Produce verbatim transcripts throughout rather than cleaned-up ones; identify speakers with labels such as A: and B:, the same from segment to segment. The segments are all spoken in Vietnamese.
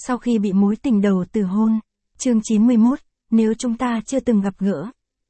A: Sau khi bị mối tình đầu từ hôn. Chương chín mươi mốt, nếu chúng ta chưa từng gặp gỡ.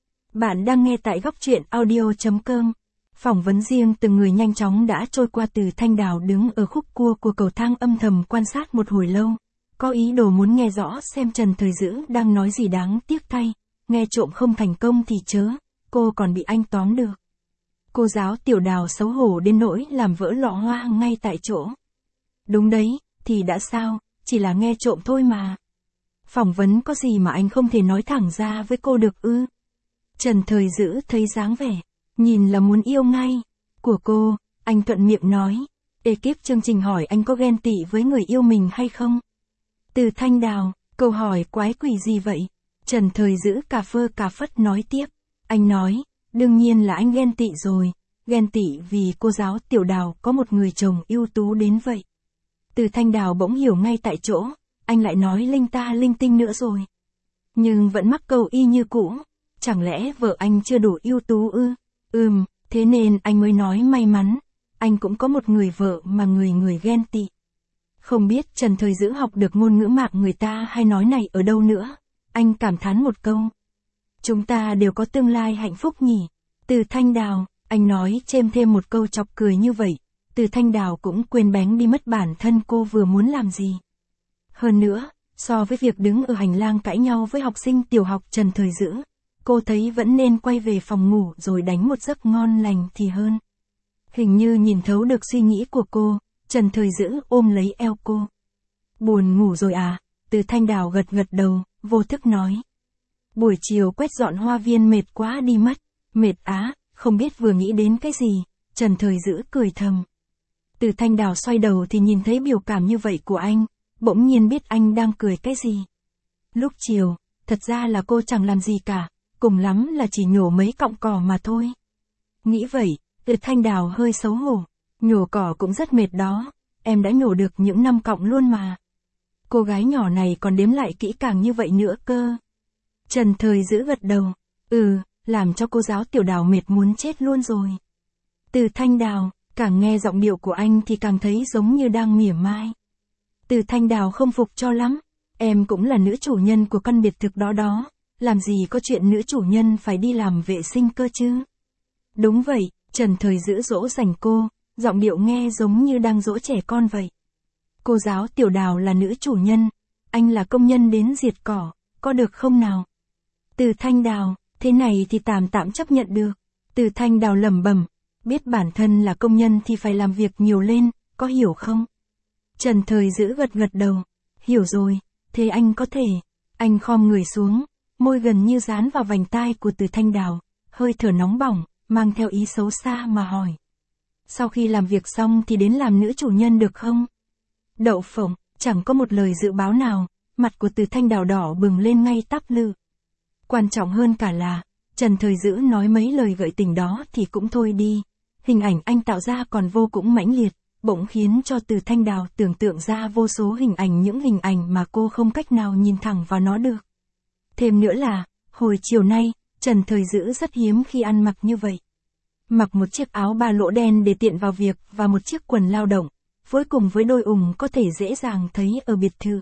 A: Bạn đang nghe tại góc truyện audio chấm com. Phỏng vấn riêng từng người nhanh chóng đã trôi qua. Từ Thanh Đào đứng ở khúc cua của cầu thang âm thầm quan sát một hồi lâu. Có ý đồ muốn nghe rõ xem Trần Thời Dữ đang nói gì. Đáng tiếc thay, nghe trộm không thành công thì chớ, cô còn bị anh tóm được. Cô giáo Tiểu Đào xấu hổ đến nỗi làm vỡ lọ hoa ngay tại chỗ. Đúng đấy, thì đã sao, chỉ là nghe trộm thôi mà. Phỏng vấn có gì mà anh không thể nói thẳng ra với cô được ư? Trần Thời Dữ thấy dáng vẻ, nhìn là muốn yêu ngay, của cô, anh thuận miệng nói. Ekip chương trình hỏi anh có ghen tị với người yêu mình hay không? Từ Thanh Đào, câu hỏi quái quỷ gì vậy? Trần Thời Dữ cà phơ cà phất nói tiếp. Anh nói, đương nhiên là anh ghen tị rồi, ghen tị vì cô giáo Tiểu Đào có một người chồng ưu tú đến vậy. Từ Thanh Đào bỗng hiểu ngay tại chỗ, anh lại nói linh ta linh tinh nữa rồi. Nhưng vẫn mắc câu y như cũ, chẳng lẽ vợ anh chưa đủ ưu tú ư? Ừm, thế nên anh mới nói may mắn, anh cũng có một người vợ mà người người ghen tị. Không biết Trần Thời Dữ học được ngôn ngữ mạc người ta hay nói này ở đâu nữa, anh cảm thán một câu. Chúng ta đều có tương lai hạnh phúc nhỉ? Từ Thanh Đào, anh nói chêm thêm một câu chọc cười như vậy, Từ Thanh Đào cũng quên bén đi mất bản thân cô vừa muốn làm gì. Hơn nữa, so với việc đứng ở hành lang cãi nhau với học sinh tiểu học Trần Thời Dữ, cô thấy vẫn nên quay về phòng ngủ rồi đánh một giấc ngon lành thì hơn. Hình như nhìn thấu được suy nghĩ của cô, Trần Thời Dữ ôm lấy eo cô. Buồn ngủ rồi à? Từ Thanh Đào gật gật đầu, vô thức nói. Buổi chiều quét dọn hoa viên mệt quá đi mất. Mệt á, không biết vừa nghĩ đến cái gì, Trần Thời Dữ cười thầm. Từ Thanh Đào xoay đầu thì nhìn thấy biểu cảm như vậy của anh, bỗng nhiên biết anh đang cười cái gì. Lúc chiều, thật ra là cô chẳng làm gì cả, cùng lắm là chỉ nhổ mấy cọng cỏ mà thôi. Nghĩ vậy, Từ Thanh Đào hơi xấu hổ, nhổ cỏ cũng rất mệt đó, em đã nhổ được những năm cọng luôn mà. Cô gái nhỏ này còn đếm lại kỹ càng như vậy nữa cơ. Trần Thời Dữ gật đầu, ừ, làm cho cô giáo Tiểu Đào mệt muốn chết luôn rồi. Từ Thanh Đào, càng nghe giọng điệu của anh thì càng thấy giống như đang mỉa mai. Từ Thanh Đào không phục cho lắm, em cũng là nữ chủ nhân của căn biệt thự đó đó, làm gì có chuyện nữ chủ nhân phải đi làm vệ sinh cơ chứ. Đúng vậy, Trần Thời Dữ dỗ dành cô, giọng điệu nghe giống như đang dỗ trẻ con vậy. Cô giáo Tiểu Đào là nữ chủ nhân, anh là công nhân đến diệt cỏ, có được không nào? Từ Thanh Đào, thế này thì tạm tạm chấp nhận được. Từ Thanh Đào lẩm bẩm, biết bản thân là công nhân thì phải làm việc nhiều lên, có hiểu không? Trần Thời Dữ gật gật đầu, hiểu rồi, thế anh có thể. Anh khom người xuống, môi gần như dán vào vành tai của Từ Thanh Đào, hơi thở nóng bỏng, mang theo ý xấu xa mà hỏi. Sau khi làm việc xong thì đến làm nữ chủ nhân được không? Đậu phộng, chẳng có một lời dự báo nào, mặt của Từ Thanh Đào đỏ bừng lên ngay tắp lự. Quan trọng hơn cả là, Trần Thời Dữ nói mấy lời gợi tình đó thì cũng thôi đi. Hình ảnh anh tạo ra còn vô cùng mãnh liệt, bỗng khiến cho Từ Thanh Đào tưởng tượng ra vô số hình ảnh, những hình ảnh mà cô không cách nào nhìn thẳng vào nó được. Thêm nữa là, hồi chiều nay, Trần Thời Dữ rất hiếm khi ăn mặc như vậy. Mặc một chiếc áo ba lỗ đen để tiện vào việc và một chiếc quần lao động, phối cùng với đôi ủng có thể dễ dàng thấy ở biệt thự.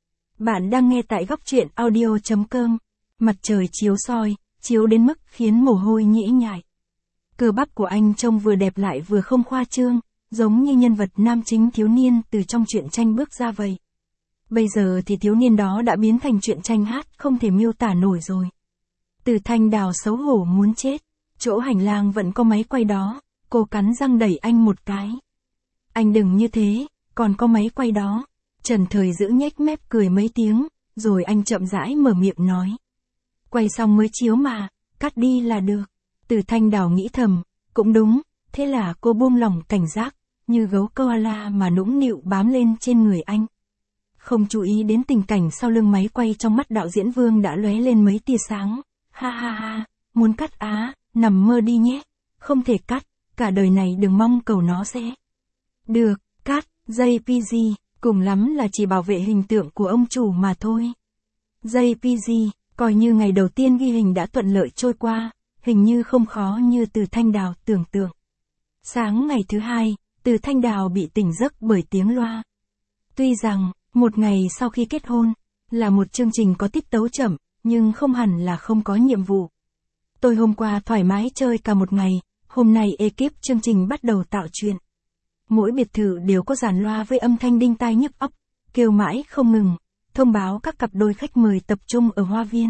A: Bạn đang nghe tại góc truyện audio chấm com. Mặt trời chiếu soi, chiếu đến mức khiến mồ hôi nhễ nhại. Cơ bắp của anh trông vừa đẹp lại vừa không khoa trương, giống như nhân vật nam chính thiếu niên từ trong truyện tranh bước ra vậy. Bây giờ thì thiếu niên đó đã biến thành truyện tranh hát không thể miêu tả nổi rồi. Từ Thanh Đào xấu hổ muốn chết, chỗ hành lang vẫn có máy quay đó, cô cắn răng đẩy anh một cái. Anh đừng như thế, còn có máy quay đó. Trần Thời Dữ nhếch mép cười mấy tiếng, rồi anh chậm rãi mở miệng nói. Quay xong mới chiếu mà, cắt đi là được. Từ Thanh Đào nghĩ thầm, cũng đúng, thế là cô buông lỏng cảnh giác, như gấu koala mà nũng nịu bám lên trên người anh. Không chú ý đến tình cảnh sau lưng máy quay, trong mắt đạo diễn Vương đã lóe lên mấy tia sáng. Ha ha ha, muốn cắt á, nằm mơ đi nhé, không thể cắt, cả đời này đừng mong cầu nó sẽ. Được, cắt, jay pê giê, cùng lắm là chỉ bảo vệ hình tượng của ông chủ mà thôi. jay pê giê, coi như ngày đầu tiên ghi hình đã thuận lợi trôi qua, hình như không khó như Từ Thanh Đào tưởng tượng. Sáng ngày thứ hai, Từ Thanh Đào bị tỉnh giấc bởi tiếng loa. Tuy rằng, Một ngày sau khi kết hôn, là một chương trình có tiết tấu chậm, nhưng không hẳn là không có nhiệm vụ. Tôi hôm qua thoải mái chơi cả một ngày, hôm nay ekip chương trình bắt đầu tạo chuyện. Mỗi biệt thự đều có dàn loa với âm thanh đinh tai nhức óc, kêu mãi không ngừng, thông báo các cặp đôi khách mời tập trung ở hoa viên.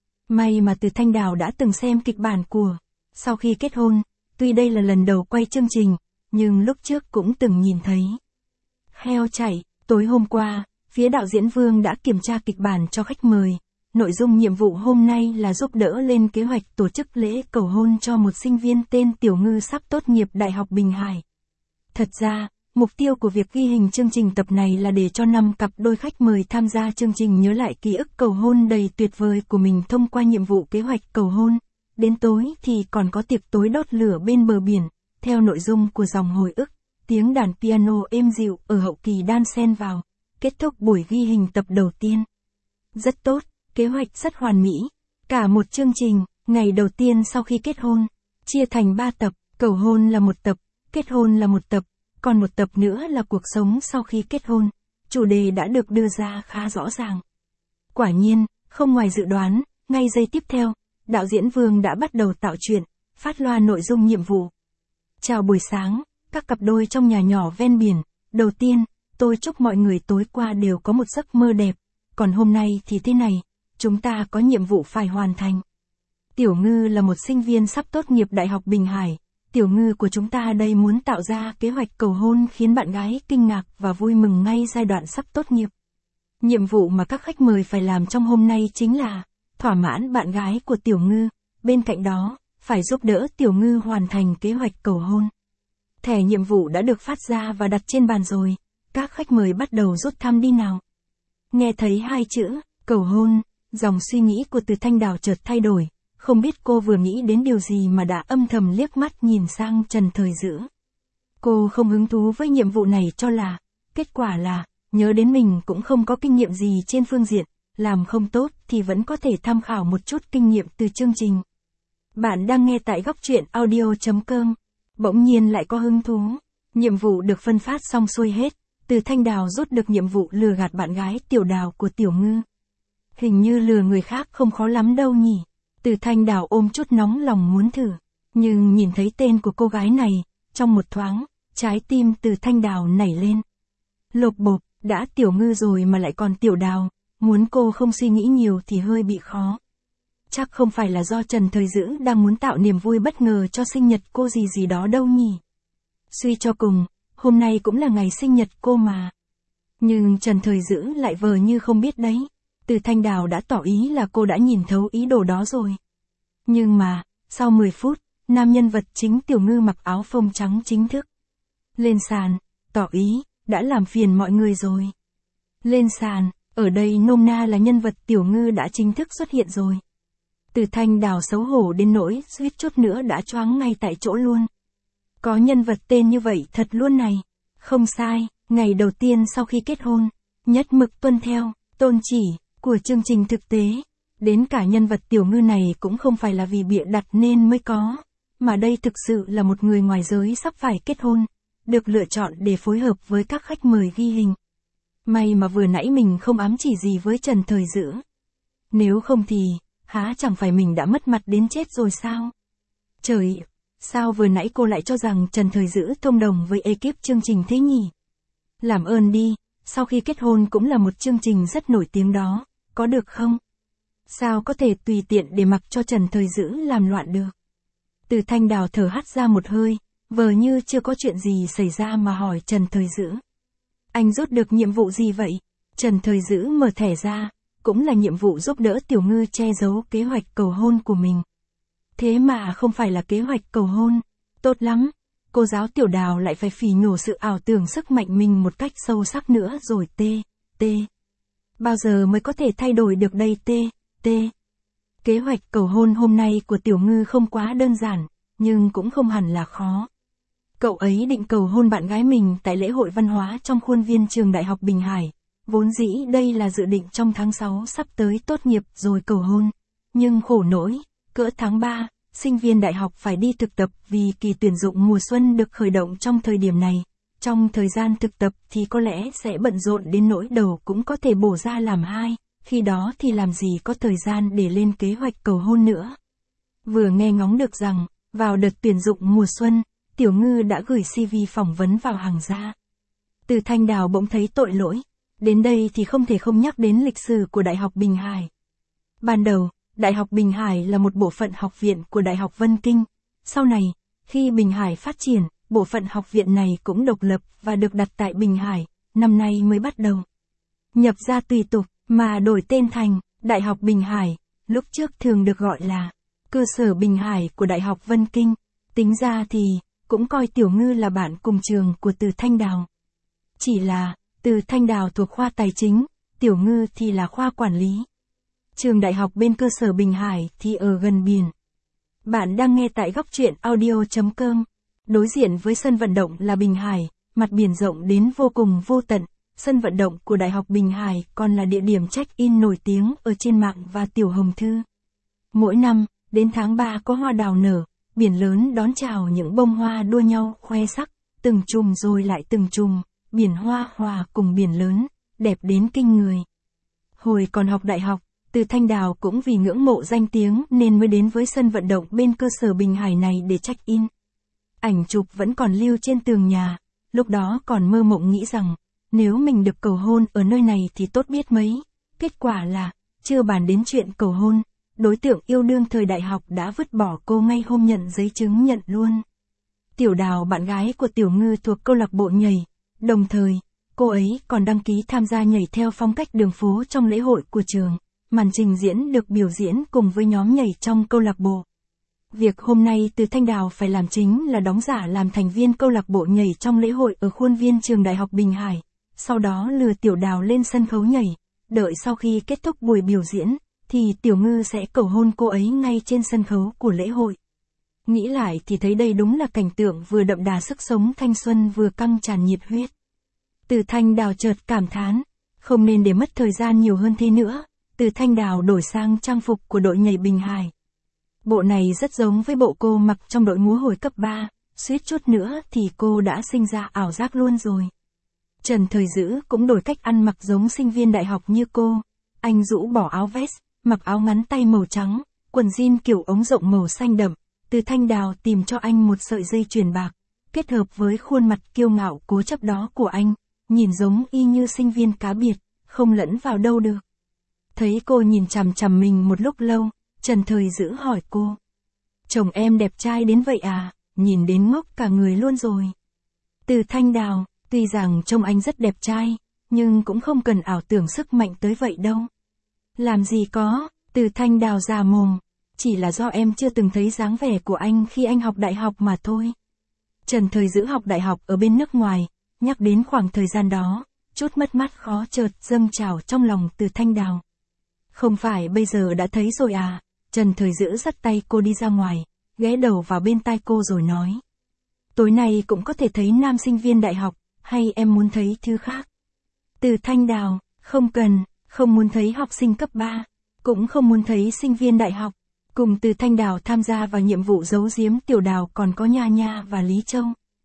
A: May mà Từ Thanh Đào đã từng xem kịch bản của Sau khi kết hôn, tuy đây là lần đầu quay chương trình, nhưng lúc trước cũng từng nhìn thấy. Heo chạy, tối hôm qua, phía đạo diễn Vương đã kiểm tra kịch bản cho khách mời. Nội dung nhiệm vụ hôm nay là giúp đỡ lên kế hoạch tổ chức lễ cầu hôn cho một sinh viên tên Tiểu Ngư sắp tốt nghiệp Đại học Bình Hải. Thật ra, mục tiêu của việc ghi hình chương trình tập này là để cho năm cặp đôi khách mời tham gia chương trình nhớ lại ký ức cầu hôn đầy tuyệt vời của mình thông qua nhiệm vụ kế hoạch cầu hôn. Đến tối thì còn có tiệc tối đốt lửa bên bờ biển, theo nội dung của dòng hồi ức, tiếng đàn piano êm dịu ở hậu kỳ đan xen vào, kết thúc buổi ghi hình tập đầu tiên. Rất tốt, kế hoạch rất hoàn mỹ. Cả một chương trình, ngày đầu tiên sau khi kết hôn, chia thành ba tập, cầu hôn là một tập, kết hôn là một tập, còn một tập nữa là cuộc sống sau khi kết hôn. Chủ đề đã được đưa ra khá rõ ràng. Quả nhiên, không ngoài dự đoán, ngay giây tiếp theo, đạo diễn Vương đã bắt đầu tạo chuyện, phát loa nội dung nhiệm vụ. Chào buổi sáng, các cặp đôi trong nhà nhỏ ven biển. Đầu tiên, tôi chúc mọi người tối qua đều có một giấc mơ đẹp, còn hôm nay thì thế này, chúng ta có nhiệm vụ phải hoàn thành. Tiểu Ngư là một sinh viên sắp tốt nghiệp Đại học Bình Hải. Tiểu Ngư của chúng ta đây muốn tạo ra kế hoạch cầu hôn khiến bạn gái kinh ngạc và vui mừng ngay giai đoạn sắp tốt nghiệp. Nhiệm vụ mà các khách mời phải làm trong hôm nay chính là thỏa mãn bạn gái của Tiểu Ngư, bên cạnh đó, phải giúp đỡ Tiểu Ngư hoàn thành kế hoạch cầu hôn. Thẻ nhiệm vụ đã được phát ra và đặt trên bàn rồi, các khách mời bắt đầu rút thăm đi nào. Nghe thấy hai chữ, cầu hôn, dòng suy nghĩ của Từ Thanh Đào chợt thay đổi, không biết cô vừa nghĩ đến điều gì mà đã âm thầm liếc mắt nhìn sang Trần Thời Dữ. Cô không hứng thú với nhiệm vụ này cho là, kết quả là, nhớ đến mình cũng không có kinh nghiệm gì trên phương diện, làm không tốt thì vẫn có thể tham khảo một chút kinh nghiệm từ chương trình. Bạn đang nghe tại góc truyện audio chấm com. Bỗng nhiên lại có hứng thú. Nhiệm vụ được phân phát xong xuôi hết, Từ Thanh Đào rút được nhiệm vụ lừa gạt bạn gái Tiểu Đào của Tiểu Ngư. Hình như lừa người khác không khó lắm đâu nhỉ. Từ Thanh Đào ôm chút nóng lòng muốn thử, nhưng nhìn thấy tên của cô gái này, trong một thoáng, trái tim Từ Thanh Đào nảy lên. Lộp bộp, đã Tiểu Ngư rồi mà lại còn Tiểu Đào, muốn cô không suy nghĩ nhiều thì hơi bị khó. Chắc không phải là do Trần Thời Dữ đang muốn tạo niềm vui bất ngờ cho sinh nhật cô gì gì đó đâu nhỉ. Suy cho cùng, hôm nay cũng là ngày sinh nhật cô mà. Nhưng Trần Thời Dữ lại vờ như không biết đấy. Từ Thanh Đào đã tỏ ý là cô đã nhìn thấu ý đồ đó rồi. Nhưng mà, sau mười phút, nam nhân vật chính Tiểu Ngư mặc áo phông trắng chính thức lên sàn, tỏ ý, đã làm phiền mọi người rồi. Lên sàn, ở đây nôm na là nhân vật Tiểu Ngư đã chính thức xuất hiện rồi. Từ Thanh Đào xấu hổ đến nỗi suýt chút nữa đã choáng ngay tại chỗ luôn. Có nhân vật tên như vậy thật luôn này. Không sai, ngày đầu tiên sau khi kết hôn, nhất mực tuân theo, tôn chỉ của chương trình thực tế. Đến cả nhân vật Tiểu Ngư này cũng không phải là vì bịa đặt nên mới có, mà đây thực sự là một người ngoài giới sắp phải kết hôn, được lựa chọn để phối hợp với các khách mời ghi hình. May mà vừa nãy mình không ám chỉ gì với Trần Thời Dữ. Nếu không thì, há chẳng phải mình đã mất mặt đến chết rồi sao? Trời, sao vừa nãy cô lại cho rằng Trần Thời Dữ thông đồng với ekip chương trình thế nhỉ? Làm ơn đi, sau khi kết hôn cũng là một chương trình rất nổi tiếng đó, có được không? Sao có thể tùy tiện để mặc cho Trần Thời Dữ làm loạn được? Từ Thanh Đào thở hắt ra một hơi, vờ như chưa có chuyện gì xảy ra mà hỏi Trần Thời Dữ. Anh rút được nhiệm vụ gì vậy? Trần Thời Dữ mở thẻ ra, cũng là nhiệm vụ giúp đỡ Tiểu Ngư che giấu kế hoạch cầu hôn của mình. Thế mà không phải là kế hoạch cầu hôn. Tốt lắm, cô giáo Tiểu Đào lại phải phỉ nhổ sự ảo tưởng sức mạnh mình một cách sâu sắc nữa rồi tê, tê. Bao giờ mới có thể thay đổi được đây tê, tê. Kế hoạch cầu hôn hôm nay của Tiểu Ngư không quá đơn giản, nhưng cũng không hẳn là khó. Cậu ấy định cầu hôn bạn gái mình tại lễ hội văn hóa trong khuôn viên trường Đại học Bình Hải. Vốn dĩ đây là dự định trong tháng sáu sắp tới tốt nghiệp rồi cầu hôn. Nhưng khổ nỗi, cỡ tháng ba, sinh viên đại học phải đi thực tập vì kỳ tuyển dụng mùa xuân được khởi động trong thời điểm này. Trong thời gian thực tập thì có lẽ sẽ bận rộn đến nỗi đầu cũng có thể bổ ra làm hai, khi đó thì làm gì có thời gian để lên kế hoạch cầu hôn nữa. Vừa nghe ngóng được rằng, vào đợt tuyển dụng mùa xuân, Tiểu Ngư đã gửi xê vê phỏng vấn vào hàng gia. Từ Thanh Đào bỗng thấy tội lỗi. Đến đây thì không thể không nhắc đến lịch sử của Đại học Bình Hải. Ban đầu, Đại học Bình Hải là một bộ phận học viện của Đại học Vân Kinh. Sau này, khi Bình Hải phát triển, bộ phận học viện này cũng độc lập và được đặt tại Bình Hải, năm nay mới bắt đầu. Nhập ra tùy tục, mà đổi tên thành Đại học Bình Hải, lúc trước thường được gọi là cơ sở Bình Hải của Đại học Vân Kinh. Tính ra thì, cũng coi Tiểu Ngư là bạn cùng trường của Từ Thanh Đào. Chỉ là, Từ Thanh Đào thuộc khoa tài chính, Tiểu Ngư thì là khoa quản lý. Trường đại học bên cơ sở Bình Hải thì ở gần biển. Bạn đang nghe tại góc truyện audio chấm com. Đối diện với sân vận động là Bình Hải, mặt biển rộng đến vô cùng vô tận. Sân vận động của Đại học Bình Hải còn là địa điểm check-in nổi tiếng ở trên mạng và Tiểu Hồng Thư. Mỗi năm, đến tháng ba có hoa đào nở, biển lớn đón chào những bông hoa đua nhau khoe sắc, từng chùm rồi lại từng chùm, biển hoa hòa cùng biển lớn, đẹp đến kinh người. Hồi còn học đại học, Từ Thanh Đào cũng vì ngưỡng mộ danh tiếng nên mới đến với sân vận động bên cơ sở Bình Hải này để check-in. Ảnh chụp vẫn còn lưu trên tường nhà, lúc đó còn mơ mộng nghĩ rằng, nếu mình được cầu hôn ở nơi này thì tốt biết mấy. Kết quả là, chưa bàn đến chuyện cầu hôn, đối tượng yêu đương thời đại học đã vứt bỏ cô ngay hôm nhận giấy chứng nhận luôn. Tiểu Đào, bạn gái của Tiểu Ngư, thuộc câu lạc bộ nhảy, đồng thời, cô ấy còn đăng ký tham gia nhảy theo phong cách đường phố trong lễ hội của trường. Màn trình diễn được biểu diễn cùng với nhóm nhảy trong câu lạc bộ. Việc hôm nay Từ Thanh Đào phải làm chính là đóng giả làm thành viên câu lạc bộ nhảy trong lễ hội ở khuôn viên trường Đại học Bình Hải, sau đó lừa Tiểu Đào lên sân khấu nhảy, đợi sau khi kết thúc buổi biểu diễn, thì Tiểu Ngư sẽ cầu hôn cô ấy ngay trên sân khấu của lễ hội. Nghĩ lại thì thấy đây đúng là cảnh tượng vừa đậm đà sức sống thanh xuân vừa căng tràn nhiệt huyết. Từ Thanh Đào chợt cảm thán, không nên để mất thời gian nhiều hơn thế nữa. Từ Thanh Đào đổi sang trang phục của đội nhảy Bình Hải. Bộ này rất giống với bộ cô mặc trong đội múa hồi cấp ba, suýt chút nữa thì cô đã sinh ra ảo giác luôn rồi. Trần Thời Dữ cũng đổi cách ăn mặc giống sinh viên đại học như cô. Anh rũ bỏ áo vest, mặc áo ngắn tay màu trắng, quần jean kiểu ống rộng màu xanh đậm. Từ Thanh Đào tìm cho anh một sợi dây chuyền bạc, kết hợp với khuôn mặt kiêu ngạo cố chấp đó của anh, nhìn giống y như sinh viên cá biệt, không lẫn vào đâu được. Thấy cô nhìn chằm chằm mình một lúc lâu, Trần Thời Dữ hỏi cô. Chồng em đẹp trai đến vậy à, nhìn đến ngốc cả người luôn rồi. Từ Thanh Đào, tuy rằng trông anh rất đẹp trai, nhưng cũng không cần ảo tưởng sức mạnh tới vậy đâu. Làm gì có, Từ Thanh Đào già mồm, chỉ là do em chưa từng thấy dáng vẻ của anh khi anh học đại học mà thôi. Trần Thời Dữ học đại học ở bên nước ngoài, nhắc đến khoảng thời gian đó, chút mất mát khó chợt dâng trào trong lòng Từ Thanh Đào. Không phải bây giờ đã thấy rồi à? Trần Thời Dữ dắt tay cô đi ra ngoài, ghé đầu vào bên tai cô rồi nói. Tối nay cũng có thể thấy nam sinh viên đại học, hay em muốn thấy thứ khác? Từ Thanh Đào, không cần, không muốn thấy học sinh cấp ba, cũng không muốn thấy sinh viên đại học. Cùng Từ Thanh Đào tham gia vào nhiệm vụ giấu giếm Tiểu Đào còn có Nha Nha và Lý Châu.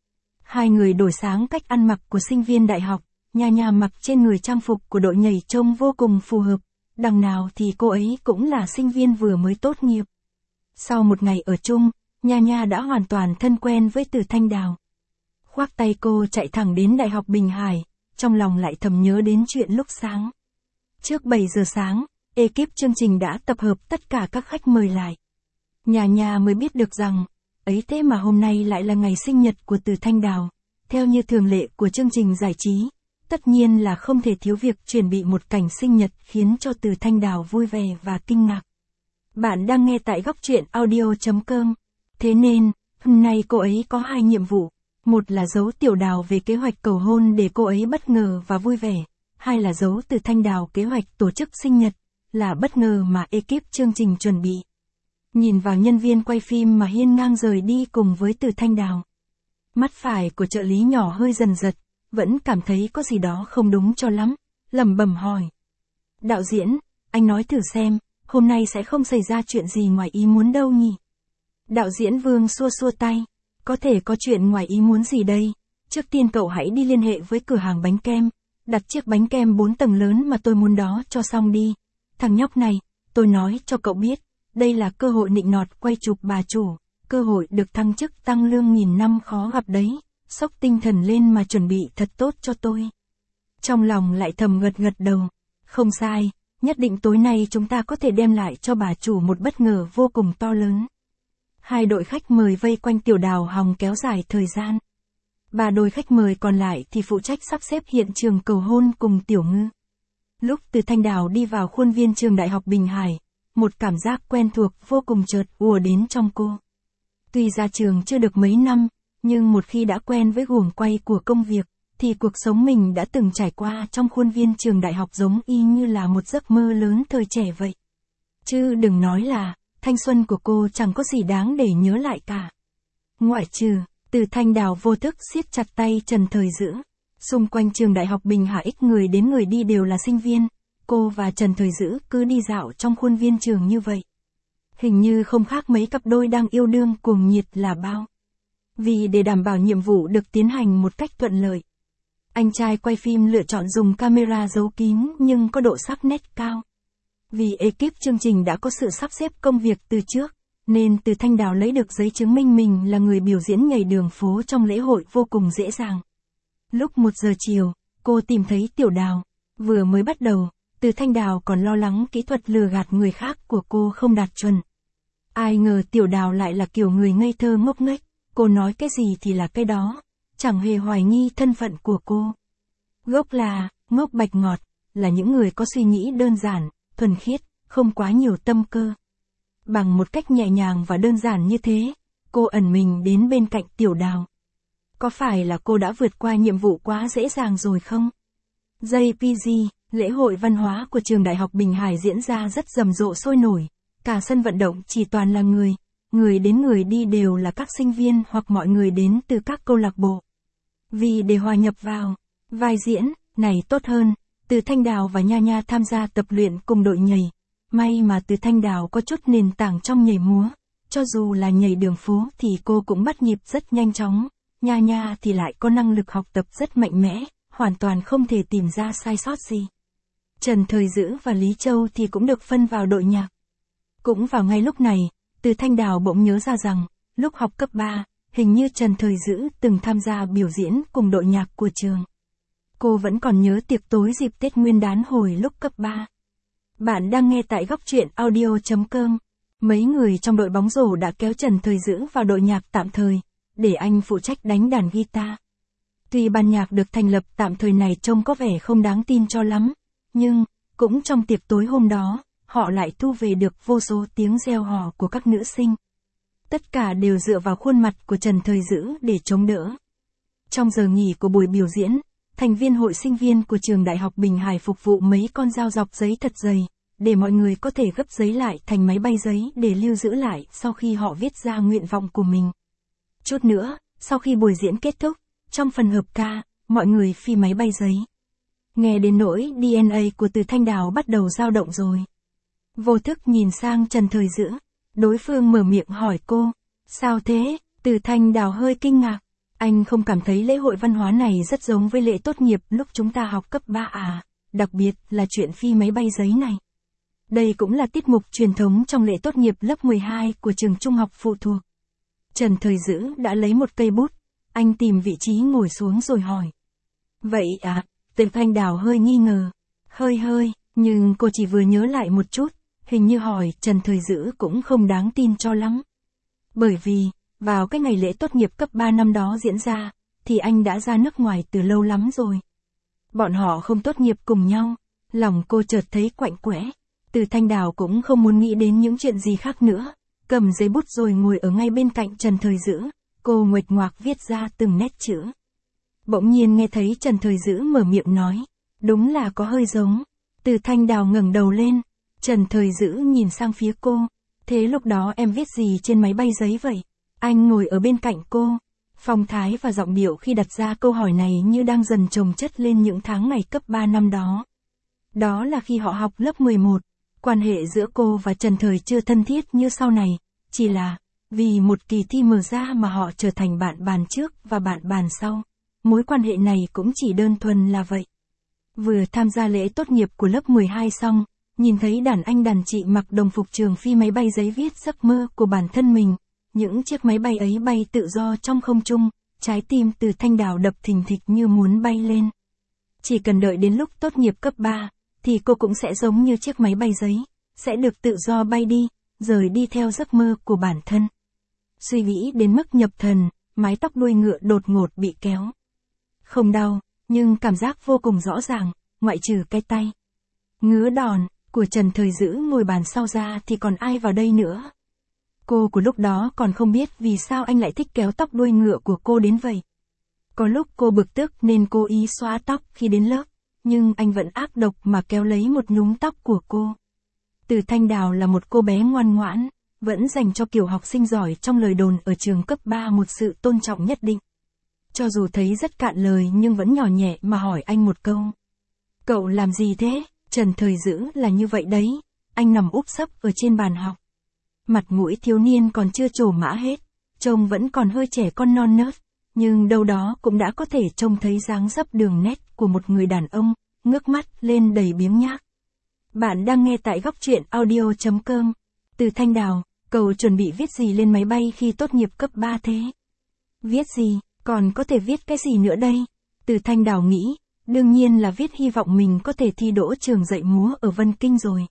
A: Hai người đổi sáng cách ăn mặc của sinh viên đại học, Nha Nha mặc trên người trang phục của đội nhảy trông vô cùng phù hợp. Đằng nào thì cô ấy cũng là sinh viên vừa mới tốt nghiệp. Sau một ngày ở chung, Nha Nha đã hoàn toàn thân quen với Từ Thanh Đào. Khoác tay cô chạy thẳng đến Đại học Bình Hải, trong lòng lại thầm nhớ đến chuyện lúc sáng. Trước bảy giờ sáng, ekip chương trình đã tập hợp tất cả các khách mời lại. Nha Nha mới biết được rằng, ấy thế mà hôm nay lại là ngày sinh nhật của Từ Thanh Đào. Theo như thường lệ của chương trình giải trí, tất nhiên là không thể thiếu việc chuẩn bị một cảnh sinh nhật khiến cho Từ Thanh Đào vui vẻ và kinh ngạc. Bạn đang nghe tại góc truyện audio chấm com. Thế nên, hôm nay cô ấy có hai nhiệm vụ. Một là giấu Tiểu Đào về kế hoạch cầu hôn để cô ấy bất ngờ và vui vẻ. Hai là giấu Từ Thanh Đào kế hoạch tổ chức sinh nhật, là bất ngờ mà ekip chương trình chuẩn bị. Nhìn vào nhân viên quay phim mà hiên ngang rời đi cùng với Từ Thanh Đào. Mắt phải của trợ lý nhỏ hơi dần giật, vẫn cảm thấy có gì đó không đúng cho lắm, lẩm bẩm hỏi. Đạo diễn, anh nói thử xem, hôm nay sẽ không xảy ra chuyện gì ngoài ý muốn đâu nhỉ? Đạo diễn Vương xua xua tay, có thể có chuyện ngoài ý muốn gì đây, Trước tiên cậu hãy đi liên hệ với cửa hàng bánh kem, đặt chiếc bánh kem bốn tầng lớn mà tôi muốn đó cho xong đi. Thằng nhóc này, tôi nói cho cậu biết, đây là cơ hội nịnh nọt quay chụp bà chủ, cơ hội được thăng chức tăng lương nghìn năm khó gặp đấy, xốc tinh thần lên mà chuẩn bị thật tốt cho tôi. Trong lòng lại thầm gật gật đầu, không sai, nhất định tối nay chúng ta có thể đem lại cho bà chủ một bất ngờ vô cùng to lớn. Hai đội khách mời vây quanh Tiểu Đào hòng kéo dài thời gian. Ba đôi khách mời còn lại thì phụ trách sắp xếp hiện trường cầu hôn cùng Tiểu Ngư. Lúc Từ Thanh Đào đi vào khuôn viên trường Đại học Bình Hải, một cảm giác quen thuộc vô cùng chợt ùa đến trong cô. Tuy ra trường chưa được mấy năm, nhưng một khi đã quen với guồng quay của công việc, thì cuộc sống mình đã từng trải qua trong khuôn viên trường đại học giống y như là một giấc mơ lớn thời trẻ vậy. Chứ đừng nói là, thanh xuân của cô chẳng có gì đáng để nhớ lại cả. Ngoại trừ, Từ Thanh Đào vô thức siết chặt tay Trần Thời Dữ. Xung quanh trường đại học Bình Hải ít người đến người đi đều là sinh viên, cô và Trần Thời Dữ cứ đi dạo trong khuôn viên trường như vậy. Hình như không khác mấy cặp đôi đang yêu đương cuồng nhiệt là bao. Vì để đảm bảo nhiệm vụ được tiến hành một cách thuận lợi, anh trai quay phim lựa chọn dùng camera giấu kín nhưng có độ sắc nét cao. Vì ekip chương trình đã có sự sắp xếp công việc từ trước, nên Từ Thanh Đào lấy được giấy chứng minh mình là người biểu diễn nhảy đường phố trong lễ hội vô cùng dễ dàng. Lúc một giờ chiều, cô tìm thấy Tiểu Đào. Vừa mới bắt đầu, Từ Thanh Đào còn lo lắng kỹ thuật lừa gạt người khác của cô không đạt chuẩn. Ai ngờ Tiểu Đào lại là kiểu người ngây thơ ngốc nghếch, cô nói cái gì thì là cái đó, chẳng hề hoài nghi thân phận của cô. Gốc là, ngốc bạch ngọt, là những người có suy nghĩ đơn giản, thuần khiết, không quá nhiều tâm cơ. Bằng một cách nhẹ nhàng và đơn giản như thế, cô ẩn mình đến bên cạnh Tiểu Đào. Có phải là cô đã vượt qua nhiệm vụ quá dễ dàng rồi không? gi pê giê, lễ hội văn hóa của trường Đại học Bình Hải diễn ra rất rầm rộ sôi nổi. Cả sân vận động chỉ toàn là người, người đến người đi đều là các sinh viên hoặc mọi người đến từ các câu lạc bộ. Vì để hòa nhập vào vai diễn này tốt hơn, Từ Thanh Đào và Nha Nha tham gia tập luyện cùng đội nhảy. May mà Từ Thanh Đào có chút nền tảng trong nhảy múa, cho dù là nhảy đường phố thì cô cũng bắt nhịp rất nhanh chóng. Nha Nha thì lại có năng lực học tập rất mạnh mẽ, hoàn toàn không thể tìm ra sai sót gì. Trần Thời Dữ và Lý Châu thì cũng được phân vào đội nhạc. Cũng vào ngay lúc này, Từ Thanh Đào bỗng nhớ ra rằng, lúc học cấp ba, hình như Trần Thời Dữ từng tham gia biểu diễn cùng đội nhạc của trường. Cô vẫn còn nhớ tiệc tối dịp Tết Nguyên đán hồi lúc cấp ba. Bạn đang nghe tại góc truyện audio chấm com. Mấy người trong đội bóng rổ đã kéo Trần Thời Dữ vào đội nhạc tạm thời, để anh phụ trách đánh đàn guitar. Tuy ban nhạc được thành lập tạm thời này trông có vẻ không đáng tin cho lắm, nhưng, cũng trong tiệc tối hôm đó, họ lại thu về được vô số tiếng reo hò của các nữ sinh. Tất cả đều dựa vào khuôn mặt của Trần Thời Dữ để chống đỡ. Trong giờ nghỉ của buổi biểu diễn, thành viên hội sinh viên của trường Đại học Bình Hải phục vụ mấy con dao dọc giấy thật dày, để mọi người có thể gấp giấy lại thành máy bay giấy để lưu giữ lại sau khi họ viết ra nguyện vọng của mình. Chút nữa, sau khi buổi diễn kết thúc, trong phần hợp ca, mọi người phi máy bay giấy. Nghe đến nỗi đê en a của Từ Thanh Đào bắt đầu dao động rồi. Vô thức nhìn sang Trần Thời Dữ, đối phương mở miệng hỏi cô, sao thế? Từ Thanh Đào hơi kinh ngạc, anh không cảm thấy lễ hội văn hóa này rất giống với lễ tốt nghiệp lúc chúng ta học cấp ba à, đặc biệt là chuyện phi máy bay giấy này. Đây cũng là tiết mục truyền thống trong lễ tốt nghiệp lớp mười hai của trường trung học phụ thuộc. Trần Thời Dữ đã lấy một cây bút, anh tìm vị trí ngồi xuống rồi hỏi. Vậy à, Từ Thanh Đào hơi nghi ngờ, hơi hơi, nhưng cô chỉ vừa nhớ lại một chút, hình như hỏi Trần Thời Dữ cũng không đáng tin cho lắm. Bởi vì, vào cái ngày lễ tốt nghiệp cấp ba năm đó diễn ra, thì anh đã ra nước ngoài từ lâu lắm rồi. Bọn họ không tốt nghiệp cùng nhau, lòng cô chợt thấy quạnh quẽ. Từ Thanh Đào cũng không muốn nghĩ đến những chuyện gì khác nữa, cầm giấy bút rồi ngồi ở ngay bên cạnh Trần Thời Dữ, cô nguệch ngoạc viết ra từng nét chữ. Bỗng nhiên nghe thấy Trần Thời Dữ mở miệng nói, đúng là có hơi giống. Từ Thanh Đào ngẩng đầu lên, Trần Thời Dữ nhìn sang phía cô, thế lúc đó em viết gì trên máy bay giấy vậy? Anh ngồi ở bên cạnh cô, phong thái và giọng điệu khi đặt ra câu hỏi này như đang dần chồng chất lên những tháng ngày cấp ba năm đó. Đó là khi họ học lớp mười một, quan hệ giữa cô và Trần Thời chưa thân thiết như sau này, chỉ là vì một kỳ thi mở ra mà họ trở thành bạn bàn trước và bạn bàn sau. mối quan hệ này cũng chỉ đơn thuần là vậy. Vừa tham gia lễ tốt nghiệp của lớp mười hai xong, nhìn thấy đàn anh đàn chị mặc đồng phục trường phi máy bay giấy viết giấc mơ của bản thân mình, những chiếc máy bay ấy bay tự do trong không trung, trái tim Từ Thanh Đào đập thình thịch như muốn bay lên. Chỉ cần đợi đến lúc tốt nghiệp cấp ba, thì cô cũng sẽ giống như chiếc máy bay giấy, sẽ được tự do bay đi, rời đi theo giấc mơ của bản thân. Suy nghĩ đến mức nhập thần, mái tóc đuôi ngựa đột ngột bị kéo. Không đau, nhưng cảm giác vô cùng rõ ràng, ngoại trừ cái tay ngứa đòn của Trần Thời Dữ ngồi bàn sau ra thì còn ai vào đây nữa. Cô của lúc đó còn không biết vì sao anh lại thích kéo tóc đuôi ngựa của cô đến vậy. Có lúc cô bực tức nên cố ý xóa tóc khi đến lớp, nhưng anh vẫn ác độc mà kéo lấy một nhúm tóc của cô. Từ Thanh Đào là một cô bé ngoan ngoãn, vẫn dành cho kiểu học sinh giỏi trong lời đồn ở trường cấp ba một sự tôn trọng nhất định. Cho dù thấy rất cạn lời nhưng vẫn nhỏ nhẹ mà hỏi anh một câu. Cậu làm gì thế? Trần Thời Dữ là như vậy đấy, anh nằm úp sấp ở trên bàn học. Mặt mũi thiếu niên còn chưa trổ mã hết, trông vẫn còn hơi trẻ con non nớt, nhưng đâu đó cũng đã có thể trông thấy dáng dấp đường nét của một người đàn ông, ngước mắt lên đầy biếng nhác. Bạn đang nghe tại góc truyện audio chấm com. Từ Thanh Đào, cậu chuẩn bị viết gì lên máy bay khi tốt nghiệp cấp ba thế? Viết gì, còn có thể viết cái gì nữa đây? Từ Thanh Đào nghĩ, đương nhiên là viết hy vọng mình có thể thi đỗ trường dạy múa ở Vân Kinh rồi.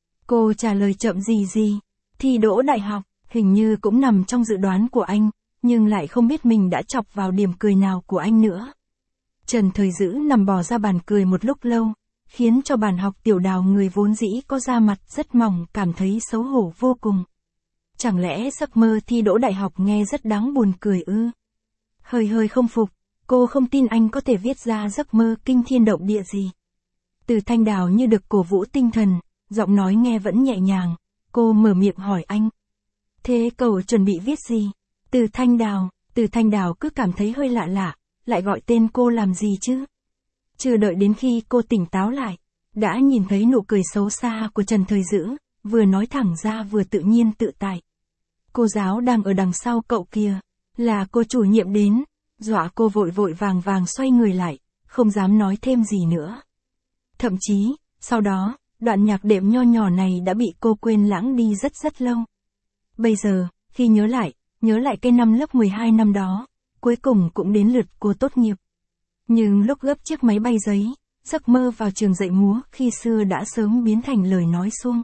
A: Cô trả lời chậm gì gì, thi đỗ đại học, hình như cũng nằm trong dự đoán của anh, nhưng lại không biết mình đã chọc vào điểm cười nào của anh nữa. Trần Thời Dữ nằm bò ra bàn cười một lúc lâu, khiến cho bàn học Tiểu Đào người vốn dĩ có da mặt rất mỏng cảm thấy xấu hổ vô cùng. Chẳng lẽ giấc mơ thi đỗ đại học nghe rất đáng buồn cười ư? Hơi hơi không phục, cô không tin anh có thể viết ra giấc mơ kinh thiên động địa gì. Từ Thanh Đào như được cổ vũ tinh thần, giọng nói nghe vẫn nhẹ nhàng, cô mở miệng hỏi anh. Thế cậu chuẩn bị viết gì? Từ Thanh Đào, Từ Thanh Đào cứ cảm thấy hơi lạ lạ, lại gọi tên cô làm gì chứ? Chưa đợi đến khi cô tỉnh táo lại, đã nhìn thấy nụ cười xấu xa của Trần Thời Dữ, vừa nói thẳng ra vừa tự nhiên tự tại. Cô giáo đang ở đằng sau cậu kìa, là cô chủ nhiệm đến, dọa cô vội vội vàng vàng xoay người lại, không dám nói thêm gì nữa. Thậm chí, sau đó, đoạn nhạc đệm nho nhỏ này đã bị cô quên lãng đi rất rất lâu. Bây giờ, khi nhớ lại, nhớ lại cái năm lớp mười hai năm đó, cuối cùng cũng đến lượt cô tốt nghiệp. Nhưng lúc gấp chiếc máy bay giấy, giấc mơ vào trường dạy múa khi xưa đã sớm biến thành lời nói suông.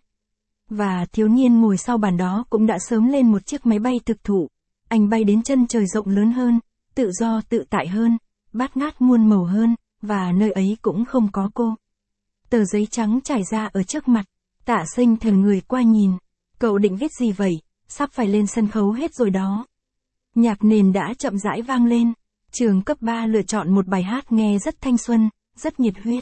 A: Và thiếu niên ngồi sau bàn đó cũng đã sớm lên một chiếc máy bay thực thụ. Anh bay đến chân trời rộng lớn hơn, tự do tự tại hơn, bát ngát muôn màu hơn, và nơi ấy cũng không có cô. Tờ giấy trắng trải ra ở trước mặt, Tạ Sinh thần người qua nhìn. Cậu định viết gì vậy? Sắp phải lên sân khấu hết rồi đó. Nhạc nền đã chậm rãi vang lên. Trường cấp ba lựa chọn một bài hát nghe rất thanh xuân, rất nhiệt huyết.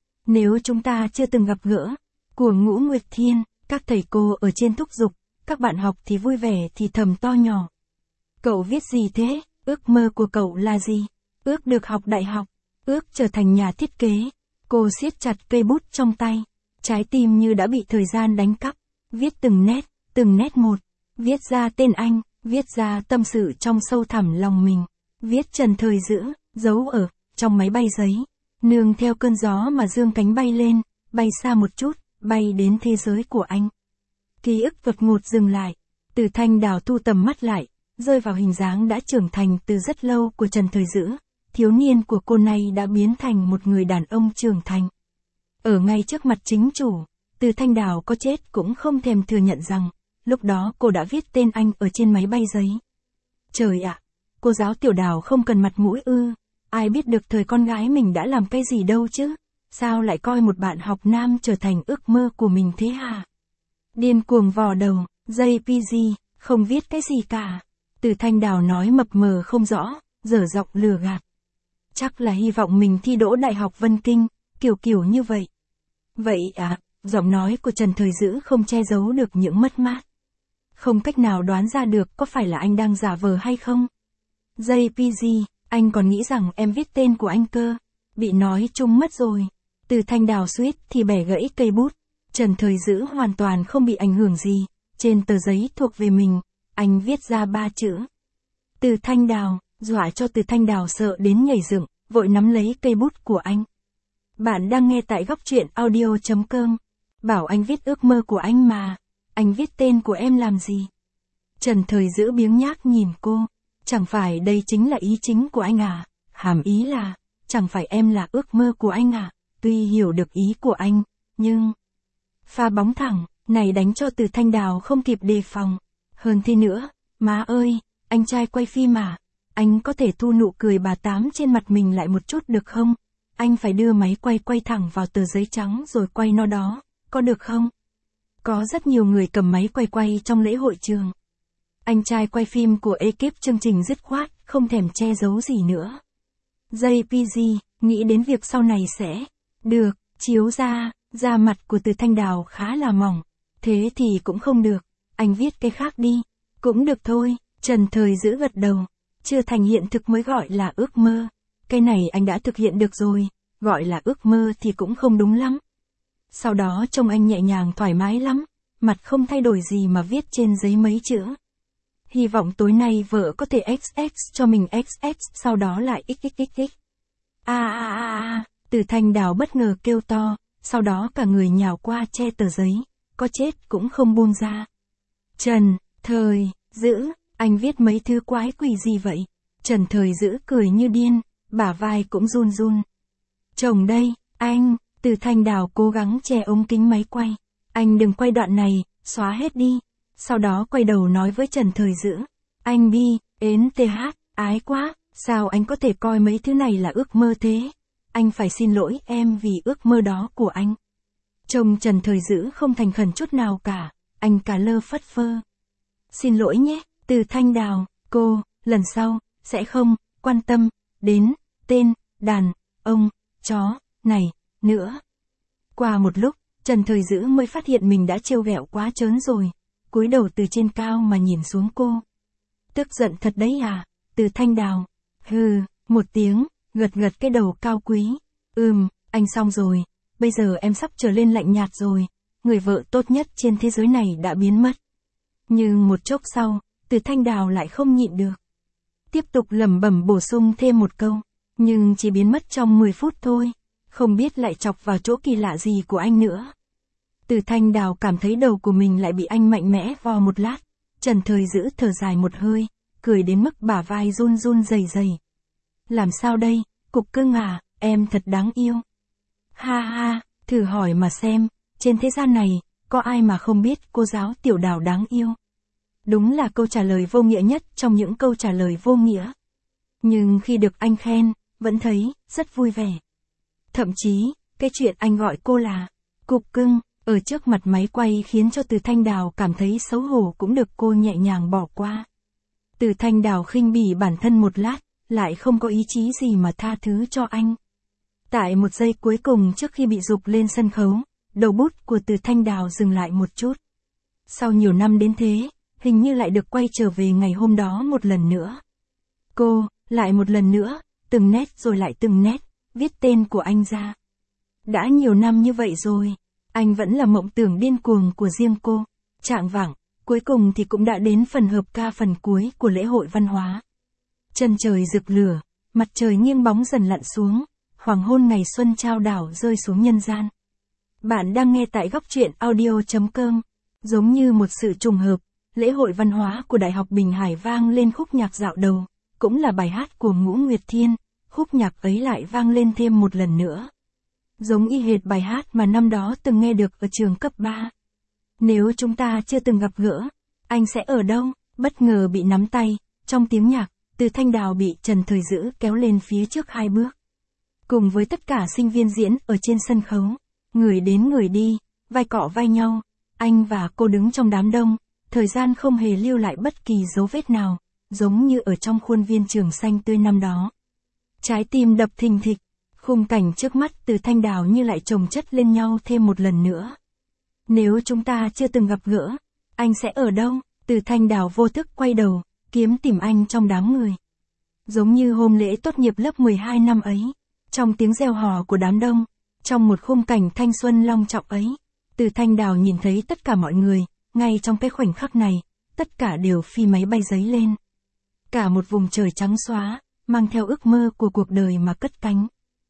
A: Nếu chúng ta chưa từng gặp gỡ, của Ngũ Nguyệt Thiên, các thầy cô ở trên thúc giục, các bạn học thì vui vẻ thì thầm to nhỏ. Cậu viết gì thế? Ước mơ của cậu là gì? Ước được học đại học, ước trở thành nhà thiết kế. Cô siết chặt cây bút trong tay, trái tim như đã bị thời gian đánh cắp, viết từng nét, từng nét một, viết ra tên anh, viết ra tâm sự trong sâu thẳm lòng mình, viết Trần Thời Dữ, giấu ở, trong máy bay giấy, nương theo cơn gió mà dương cánh bay lên, bay xa một chút, bay đến thế giới của anh. Ký ức vượt ngột dừng lại, Từ Thanh Đào thu tầm mắt lại, rơi vào hình dáng đã trưởng thành từ rất lâu của Trần Thời Dữ. Thiếu niên của cô này đã biến thành một người đàn ông trưởng thành. Ở ngay trước mặt chính chủ, Từ Thanh Đào có chết cũng không thèm thừa nhận rằng, lúc đó cô đã viết tên anh ở trên máy bay giấy. Trời ạ, cô giáo Tiểu Đào không cần mặt mũi ư, ai biết được thời con gái mình đã làm cái gì đâu chứ, sao lại coi một bạn học nam trở thành ước mơ của mình thế hả? Điên cuồng vò đầu, jay pê giê, không viết cái gì cả. Từ Thanh Đào nói mập mờ không rõ, dở giọng lừa gạt. Chắc là hy vọng mình thi đỗ Đại học Vân Kinh, kiểu kiểu như vậy. Vậy à, giọng nói của Trần Thời Dữ không che giấu được những mất mát. Không cách nào đoán ra được có phải là anh đang giả vờ hay không. jay pê giê, anh còn nghĩ rằng em viết tên của anh cơ. Bị nói chung mất rồi. Từ Thanh Đào suýt thì bẻ gãy cây bút. Trần Thời Dữ hoàn toàn không bị ảnh hưởng gì. Trên tờ giấy thuộc về mình, anh viết ra ba chữ. Từ Thanh Đào, dọa cho Từ Thanh Đào sợ đến nhảy dựng, vội nắm lấy cây bút của anh. Bạn đang nghe tại góc truyện audio chấm com. Bảo anh viết ước mơ của anh mà. Anh viết tên của em làm gì? Trần Thời Dữ biếng nhác nhìn cô. Chẳng phải đây chính là ý chính của anh à? Hàm ý là, chẳng phải em là ước mơ của anh à? Tuy hiểu được ý của anh, nhưng... Pha bóng thẳng, này đánh cho Từ Thanh Đào không kịp đề phòng. Hơn thế nữa, má ơi, anh trai quay phim mà. Anh có thể thu nụ cười bà Tám trên mặt mình lại một chút được không? Anh phải đưa máy quay quay thẳng vào tờ giấy trắng rồi quay nó đó, có được không? Có rất nhiều người cầm máy quay quay trong lễ hội trường. Anh trai quay phim của ekip chương trình dứt khoát, không thèm che giấu gì nữa. gi pê giê, nghĩ đến việc sau này sẽ được chiếu ra, da mặt của Từ Thanh Đào khá là mỏng. Thế thì cũng không được, anh viết cái khác đi. Cũng được thôi, Trần Thời Dữ gật đầu. Chưa thành hiện thực mới gọi là ước mơ. Cái này anh đã thực hiện được rồi, gọi là ước mơ thì cũng không đúng lắm. Sau đó trông anh nhẹ nhàng thoải mái lắm, mặt không thay đổi gì mà viết trên giấy mấy chữ. Hy vọng tối nay vợ có thể ích ích cho mình ích ích, sau đó lại xxxx. A a a a, Từ Thanh Đào bất ngờ kêu to, sau đó cả người nhào qua che tờ giấy, có chết cũng không buông ra. Trần Thời Dữ, anh viết mấy thứ quái quỷ gì vậy? Trần Thời Dữ cười như điên, bả vai cũng run run. Chồng đây, anh, Từ Thanh Đào cố gắng che ống kính máy quay. Anh đừng quay đoạn này, xóa hết đi. Sau đó quay đầu nói với Trần Thời Dữ. Anh Bi, ến tê hát, ái quá, sao anh có thể coi mấy thứ này là ước mơ thế? Anh phải xin lỗi em vì ước mơ đó của anh. Chồng Trần Thời Dữ không thành khẩn chút nào cả, anh cả lơ phất phơ. Xin lỗi nhé, Từ Thanh Đào, cô, lần sau, sẽ không, quan tâm, đến, tên, đàn, ông, chó, này, nữa. Qua một lúc, Trần Thời Dữ mới phát hiện mình đã trêu ghẹo quá trớn rồi, cúi đầu từ trên cao mà nhìn xuống cô. Tức giận thật đấy à, Từ Thanh Đào. Hừ, một tiếng, gật gật cái đầu cao quý. Ừm, anh xong rồi, bây giờ em sắp trở lên lạnh nhạt rồi, người vợ tốt nhất trên thế giới này đã biến mất. Nhưng một chốc sau, Từ Thanh Đào lại không nhịn được. Tiếp tục lẩm bẩm bổ sung thêm một câu, nhưng chỉ biến mất trong mười phút thôi, không biết lại chọc vào chỗ kỳ lạ gì của anh nữa. Từ Thanh Đào cảm thấy đầu của mình lại bị anh mạnh mẽ vò một lát. Trần Thời Dữ thở dài một hơi, cười đến mức bả vai run run rẩy rẩy. Làm sao đây, cục cưng à, em thật đáng yêu. Ha ha, thử hỏi mà xem, trên thế gian này, có ai mà không biết cô giáo Tiểu Đào đáng yêu. Đúng là câu trả lời vô nghĩa nhất trong những câu trả lời vô nghĩa. Nhưng khi được anh khen, vẫn thấy rất vui vẻ. Thậm chí, cái chuyện anh gọi cô là cục cưng, ở trước mặt máy quay khiến cho Từ Thanh Đào cảm thấy xấu hổ cũng được cô nhẹ nhàng bỏ qua. Từ Thanh Đào khinh bỉ bản thân một lát, lại không có ý chí gì mà tha thứ cho anh. Tại một giây cuối cùng trước khi bị giục lên sân khấu, đầu bút của Từ Thanh Đào dừng lại một chút. Sau nhiều năm đến thế, hình như lại được quay trở về ngày hôm đó một lần nữa. Cô, lại một lần nữa, từng nét rồi lại từng nét, viết tên của anh ra. Đã nhiều năm như vậy rồi, anh vẫn là mộng tưởng điên cuồng của riêng cô. Trạng vạng, cuối cùng thì cũng đã đến phần hợp ca phần cuối của lễ hội văn hóa. Chân trời rực lửa, mặt trời nghiêng bóng dần lặn xuống, hoàng hôn ngày xuân trao đảo rơi xuống nhân gian. Bạn đang nghe tại góc truyện audio chấm com. Giống như một sự trùng hợp, lễ hội văn hóa của Đại học Bình Hải vang lên khúc nhạc dạo đầu, cũng là bài hát của Ngũ Nguyệt Thiên, khúc nhạc ấy lại vang lên thêm một lần nữa. Giống y hệt bài hát mà năm đó từng nghe được ở trường cấp ba. Nếu chúng ta chưa từng gặp gỡ, anh sẽ ở đâu? Bất ngờ bị nắm tay, trong tiếng nhạc, Từ Thanh Đào bị Trần Thời Dữ kéo lên phía trước hai bước. Cùng với tất cả sinh viên diễn ở trên sân khấu, người đến người đi, vai cọ vai nhau, anh và cô đứng trong đám đông, thời gian không hề lưu lại bất kỳ dấu vết nào, giống như ở trong khuôn viên trường xanh tươi năm đó. Trái tim đập thình thịch, khung cảnh trước mắt Từ Thanh Đào như lại chồng chất lên nhau thêm một lần nữa. Nếu chúng ta chưa từng gặp gỡ, anh sẽ ở đâu? Từ Thanh Đào vô thức quay đầu, kiếm tìm anh trong đám người. Giống như hôm lễ tốt nghiệp lớp mười hai năm ấy, trong tiếng reo hò của đám đông, trong một khung cảnh thanh xuân long trọng ấy, Từ Thanh Đào nhìn thấy tất cả mọi người, ngay trong cái khoảnh khắc này, tất cả đều phi máy bay giấy lên. cả một vùng trời trắng xóa, mang theo ước mơ của cuộc đời mà cất cánh.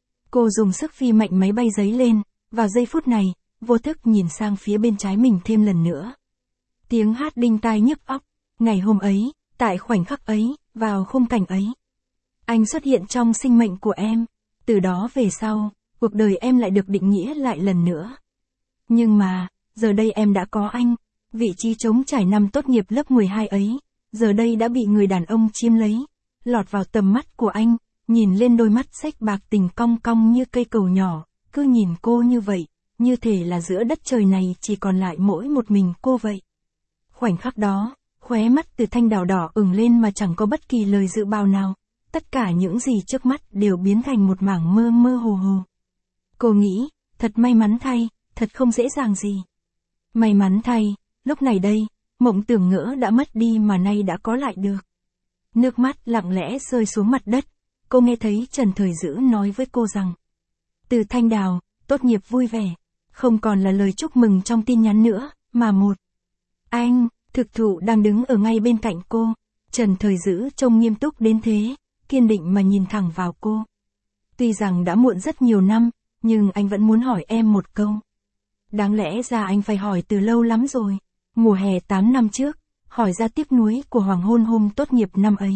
A: Cô dùng sức phi mạnh máy bay giấy lên, vào giây phút này, vô thức nhìn sang phía bên trái mình thêm lần nữa. Tiếng hát đinh tai nhức óc, ngày hôm ấy, tại khoảnh khắc ấy, vào khung cảnh ấy. Anh xuất hiện trong sinh mệnh của em, từ đó về sau, cuộc đời em lại được định nghĩa lại lần nữa. Nhưng mà, giờ đây em đã có anh, vị trí trống trải năm tốt nghiệp lớp mười hai ấy, giờ đây đã bị người đàn ông chiếm lấy, lọt vào tầm mắt của anh, nhìn lên đôi mắt xếch bạc tình cong cong như cây cầu nhỏ, cứ nhìn cô như vậy, như thể là giữa đất trời này chỉ còn lại mỗi một mình cô vậy. Khoảnh khắc đó, khóe mắt Từ Thanh Đào đỏ ửng lên mà chẳng có bất kỳ lời dự báo nào, tất cả những gì trước mắt đều biến thành một mảng mơ mơ hồ hồ. Cô nghĩ, thật may mắn thay, thật không dễ dàng gì. May mắn thay, lúc này đây, mộng tưởng ngỡ đã mất đi mà nay đã có lại được. Nước mắt lặng lẽ rơi xuống mặt đất, cô nghe thấy Trần Thời Dữ nói với cô rằng: Từ Thanh Đào, tốt nghiệp vui vẻ, không còn là lời chúc mừng trong tin nhắn nữa, mà một anh, thực thụ đang đứng ở ngay bên cạnh cô. Trần Thời Dữ trông nghiêm túc đến thế, kiên định mà nhìn thẳng vào cô. Tuy rằng đã muộn rất nhiều năm, nhưng anh vẫn muốn hỏi em một câu. Đáng lẽ ra anh phải hỏi từ lâu lắm rồi, mùa hè tám năm trước, hỏi ra tiếc nuối của hoàng hôn hôm tốt nghiệp năm ấy.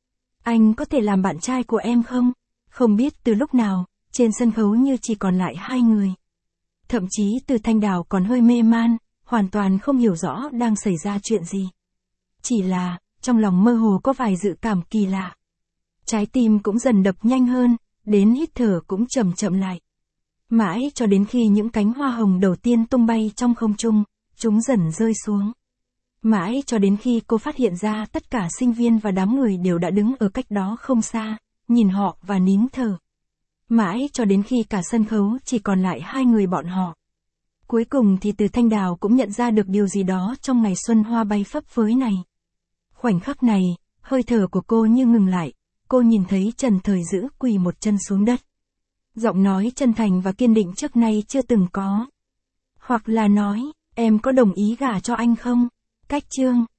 A: Anh có thể làm bạn trai của em không? Không biết từ lúc nào, trên sân khấu như chỉ còn lại hai người. Thậm chí Từ Thanh Đào còn hơi mê man, hoàn toàn không hiểu rõ đang xảy ra chuyện gì. Chỉ là, trong lòng mơ hồ có vài dự cảm kỳ lạ. Trái tim cũng dần đập nhanh hơn, đến hít thở cũng chậm chậm lại. Mãi cho đến khi những cánh hoa hồng đầu tiên tung bay trong không trung, chúng dần rơi xuống. Mãi cho đến khi cô phát hiện ra tất cả sinh viên và đám người đều đã đứng ở cách đó không xa, nhìn họ và nín thở. Mãi cho đến khi cả sân khấu chỉ còn lại hai người bọn họ. Cuối cùng thì Từ Thanh Đào cũng nhận ra được điều gì đó trong ngày xuân hoa bay phấp phới này. Khoảnh khắc này, hơi thở của cô như ngừng lại, cô nhìn thấy Trần Thời Dữ quỳ một chân xuống đất. Giọng nói chân thành và kiên định trước nay chưa từng có. Hoặc là nói, em có đồng ý gả cho anh không? Cách chương